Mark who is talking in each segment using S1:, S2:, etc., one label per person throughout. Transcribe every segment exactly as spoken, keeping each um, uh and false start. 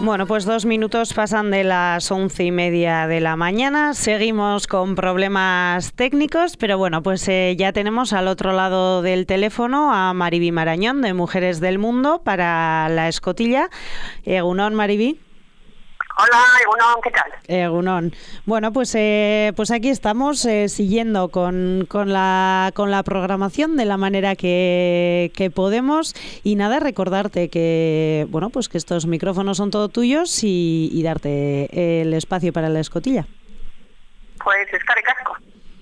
S1: Bueno, pues dos minutos pasan de las once y media de la mañana. Seguimos con problemas técnicos, pero bueno, pues eh, ya tenemos al otro lado del teléfono a Mariby Marañón, de Mujeres del Mundo, para La Escotilla. Egunon, Mariby.
S2: Hola, Egunon, ¿qué tal?
S1: Egunon. Bueno, pues eh, pues aquí estamos eh, siguiendo con, con, la, con la programación de la manera que, que podemos. Y nada, recordarte que bueno, pues que estos micrófonos son todos tuyos y, y darte el espacio para La Escotilla.
S2: Pues está de casco.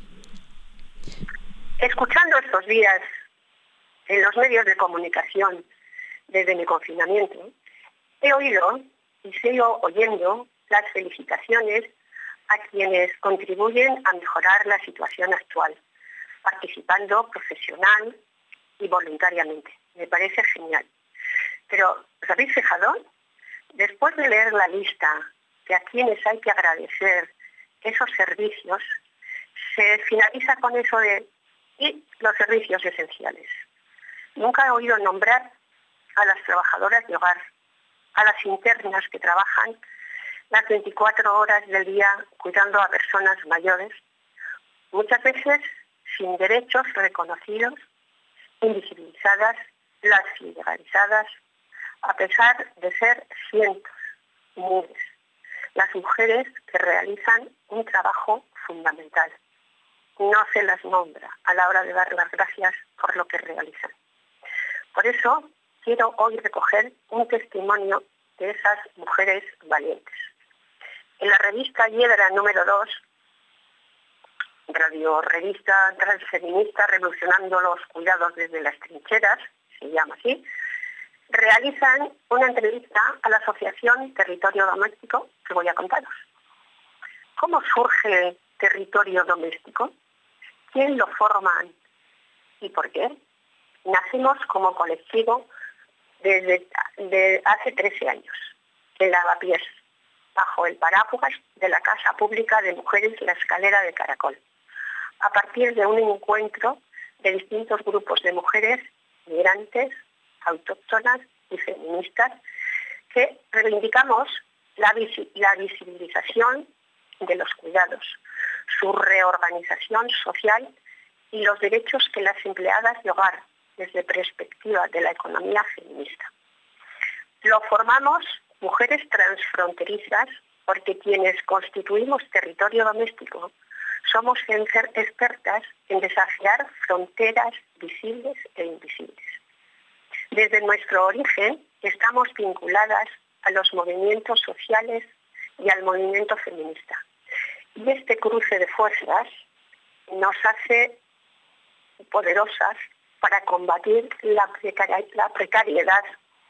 S2: Escuchando estos días en los medios de comunicación desde mi confinamiento, he oído y sigo oyendo las felicitaciones a quienes contribuyen a mejorar la situación actual, participando profesional y voluntariamente. Me parece genial. Pero, ¿os habéis fijado? Después de leer la lista de a quienes hay que agradecer esos servicios, se finaliza con eso de y los servicios esenciales. Nunca he oído nombrar a las trabajadoras de hogar, a las internas que trabajan las veinticuatro horas del día cuidando a personas mayores, muchas veces sin derechos reconocidos, invisibilizadas, las ilegalizadas, a pesar de ser cientos, miles, las mujeres que realizan un trabajo fundamental. No se las nombra a la hora de dar las gracias por lo que realizan. Por eso quiero hoy recoger un testimonio de esas mujeres valientes. En la revista Hiedra número dos, radio revista transfeminista revolucionando los cuidados desde las trincheras, se llama así, realizan una entrevista a la asociación Territorio Doméstico que voy a contaros. ¿Cómo surge el territorio doméstico? ¿Quién lo forman y por qué? Nacimos como colectivo desde de hace trece años, en Lavapiés, bajo el paraguas de la Casa Pública de Mujeres La Escalera de Caracol, a partir de un encuentro de distintos grupos de mujeres migrantes, autóctonas y feministas que reivindicamos la, visi- la visibilización de los cuidados, su reorganización social y los derechos que las empleadas de hogar desde perspectiva de la economía feminista. Lo formamos mujeres transfronterizas porque quienes constituimos territorio doméstico somos expertas en desafiar fronteras visibles e invisibles. Desde nuestro origen estamos vinculadas a los movimientos sociales y al movimiento feminista. Y este cruce de fuerzas nos hace poderosas para combatir la, precar- la precariedad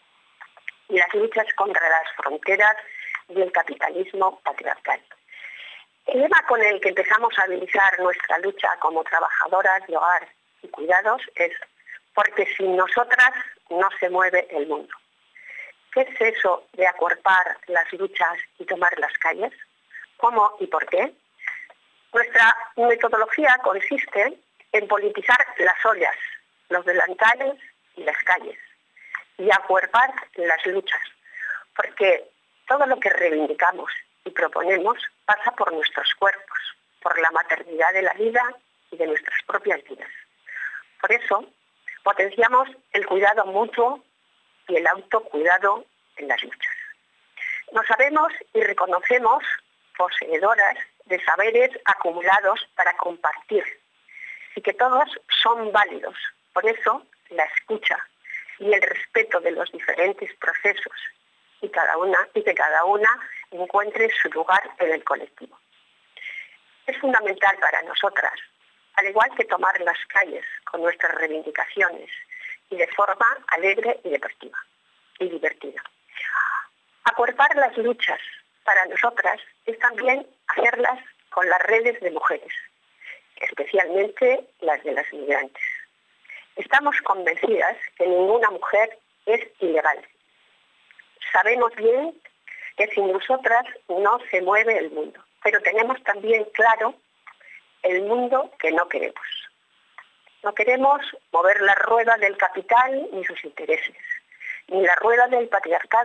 S2: y las luchas contra las fronteras del capitalismo patriarcal. El lema con el que empezamos a habilitar nuestra lucha como trabajadoras de hogar y cuidados es porque sin nosotras no se mueve el mundo. ¿Qué es eso de acuerpar las luchas y tomar las calles? ¿Cómo y por qué? Nuestra metodología consiste en politizar las ollas, los delantales y las calles, y acuerpar las luchas, porque todo lo que reivindicamos y proponemos pasa por nuestros cuerpos, por la maternidad de la vida y de nuestras propias vidas. Por eso, potenciamos el cuidado mutuo y el autocuidado en las luchas. Nos sabemos y reconocemos poseedoras de saberes acumulados para compartir y que todos son válidos. Por eso, la escucha y el respeto de los diferentes procesos y, cada una, y que cada una encuentre su lugar en el colectivo. Es fundamental para nosotras, al igual que tomar las calles con nuestras reivindicaciones y de forma alegre y divertida. Y divertida. Acuerpar las luchas para nosotras es también hacerlas con las redes de mujeres, especialmente las de las migrantes. Estamos convencidas que ninguna mujer es ilegal. Sabemos bien que sin nosotras no se mueve el mundo, pero tenemos también claro el mundo que no queremos. No queremos mover la rueda del capital ni sus intereses, ni la rueda del patriarcado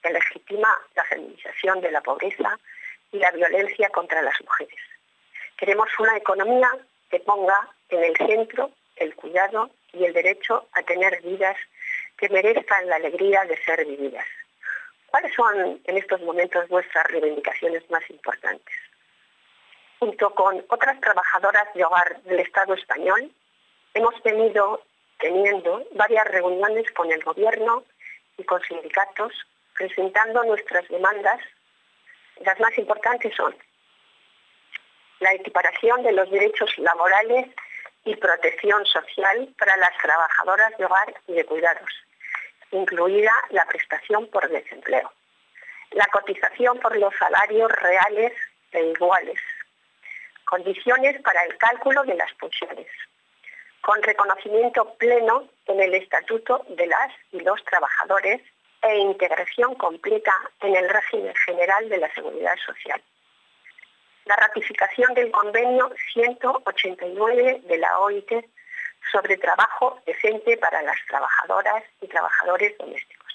S2: que legitima la feminización de la pobreza y la violencia contra las mujeres. Queremos una economía que ponga en el centro el cuidado y el derecho a tener vidas que merezcan la alegría de ser vividas. ¿Cuáles son en estos momentos vuestras reivindicaciones más importantes? Junto con otras trabajadoras de hogar del Estado español, hemos venido teniendo varias reuniones con el Gobierno y con sindicatos presentando nuestras demandas. Las más importantes son la equiparación de los derechos laborales y protección social para las trabajadoras de hogar y de cuidados, incluida la prestación por desempleo, la cotización por los salarios reales e iguales, condiciones para el cálculo de las pensiones, con reconocimiento pleno en el Estatuto de las y los Trabajadores e integración completa en el régimen general de la Seguridad Social. La ratificación del convenio ciento ochenta y nueve de la O I T sobre trabajo decente para las trabajadoras y trabajadores domésticos,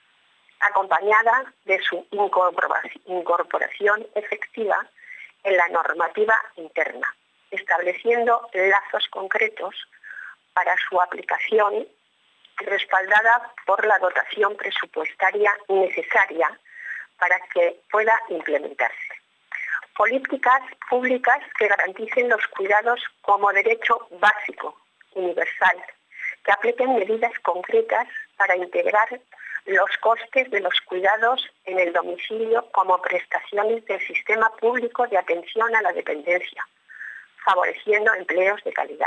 S2: acompañada de su incorporación efectiva en la normativa interna, estableciendo lazos concretos para su aplicación, respaldada por la dotación presupuestaria necesaria para que pueda implementarse. Políticas públicas que garanticen los cuidados como derecho básico, universal, que apliquen medidas concretas para integrar los costes de los cuidados en el domicilio como prestaciones del sistema público de atención a la dependencia, favoreciendo empleos de calidad.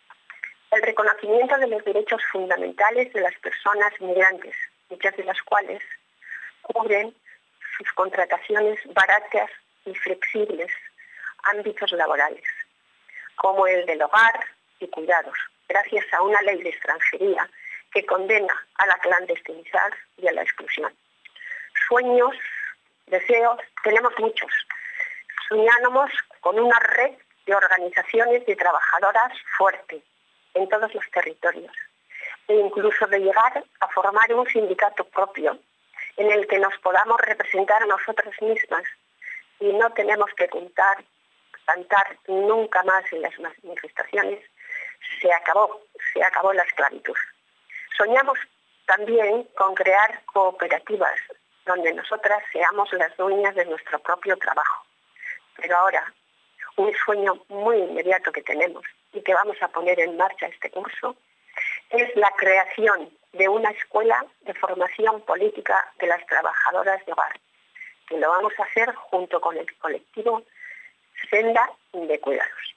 S2: El reconocimiento de los derechos fundamentales de las personas migrantes, muchas de las cuales cubren sus contrataciones baratas y flexibles, ámbitos laborales, como el del hogar y cuidados, gracias a una ley de extranjería que condena a la clandestinidad y a la exclusión. Sueños, deseos, tenemos muchos. Soñamos con una red de organizaciones de trabajadoras fuerte en todos los territorios, e incluso de llegar a formar un sindicato propio en el que nos podamos representar nosotras mismas y no tenemos que contar, cantar nunca más en las manifestaciones. Se acabó, se acabó la esclavitud. Soñamos también con crear cooperativas donde nosotras seamos las dueñas de nuestro propio trabajo. Pero ahora, un sueño muy inmediato que tenemos y que vamos a poner en marcha este curso es la creación de una escuela de formación política de las trabajadoras de hogar, que lo vamos a hacer junto con el colectivo Senda de Cuidados.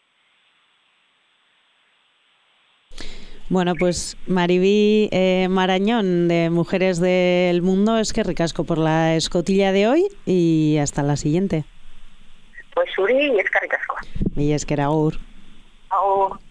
S1: Bueno, pues Mariví eh, Marañón, de Mujeres del Mundo, es que ricasco por la escotilla de hoy y hasta la siguiente.
S2: Pues Uri, es que ricasco.
S1: Y es que era agur.
S2: Agur.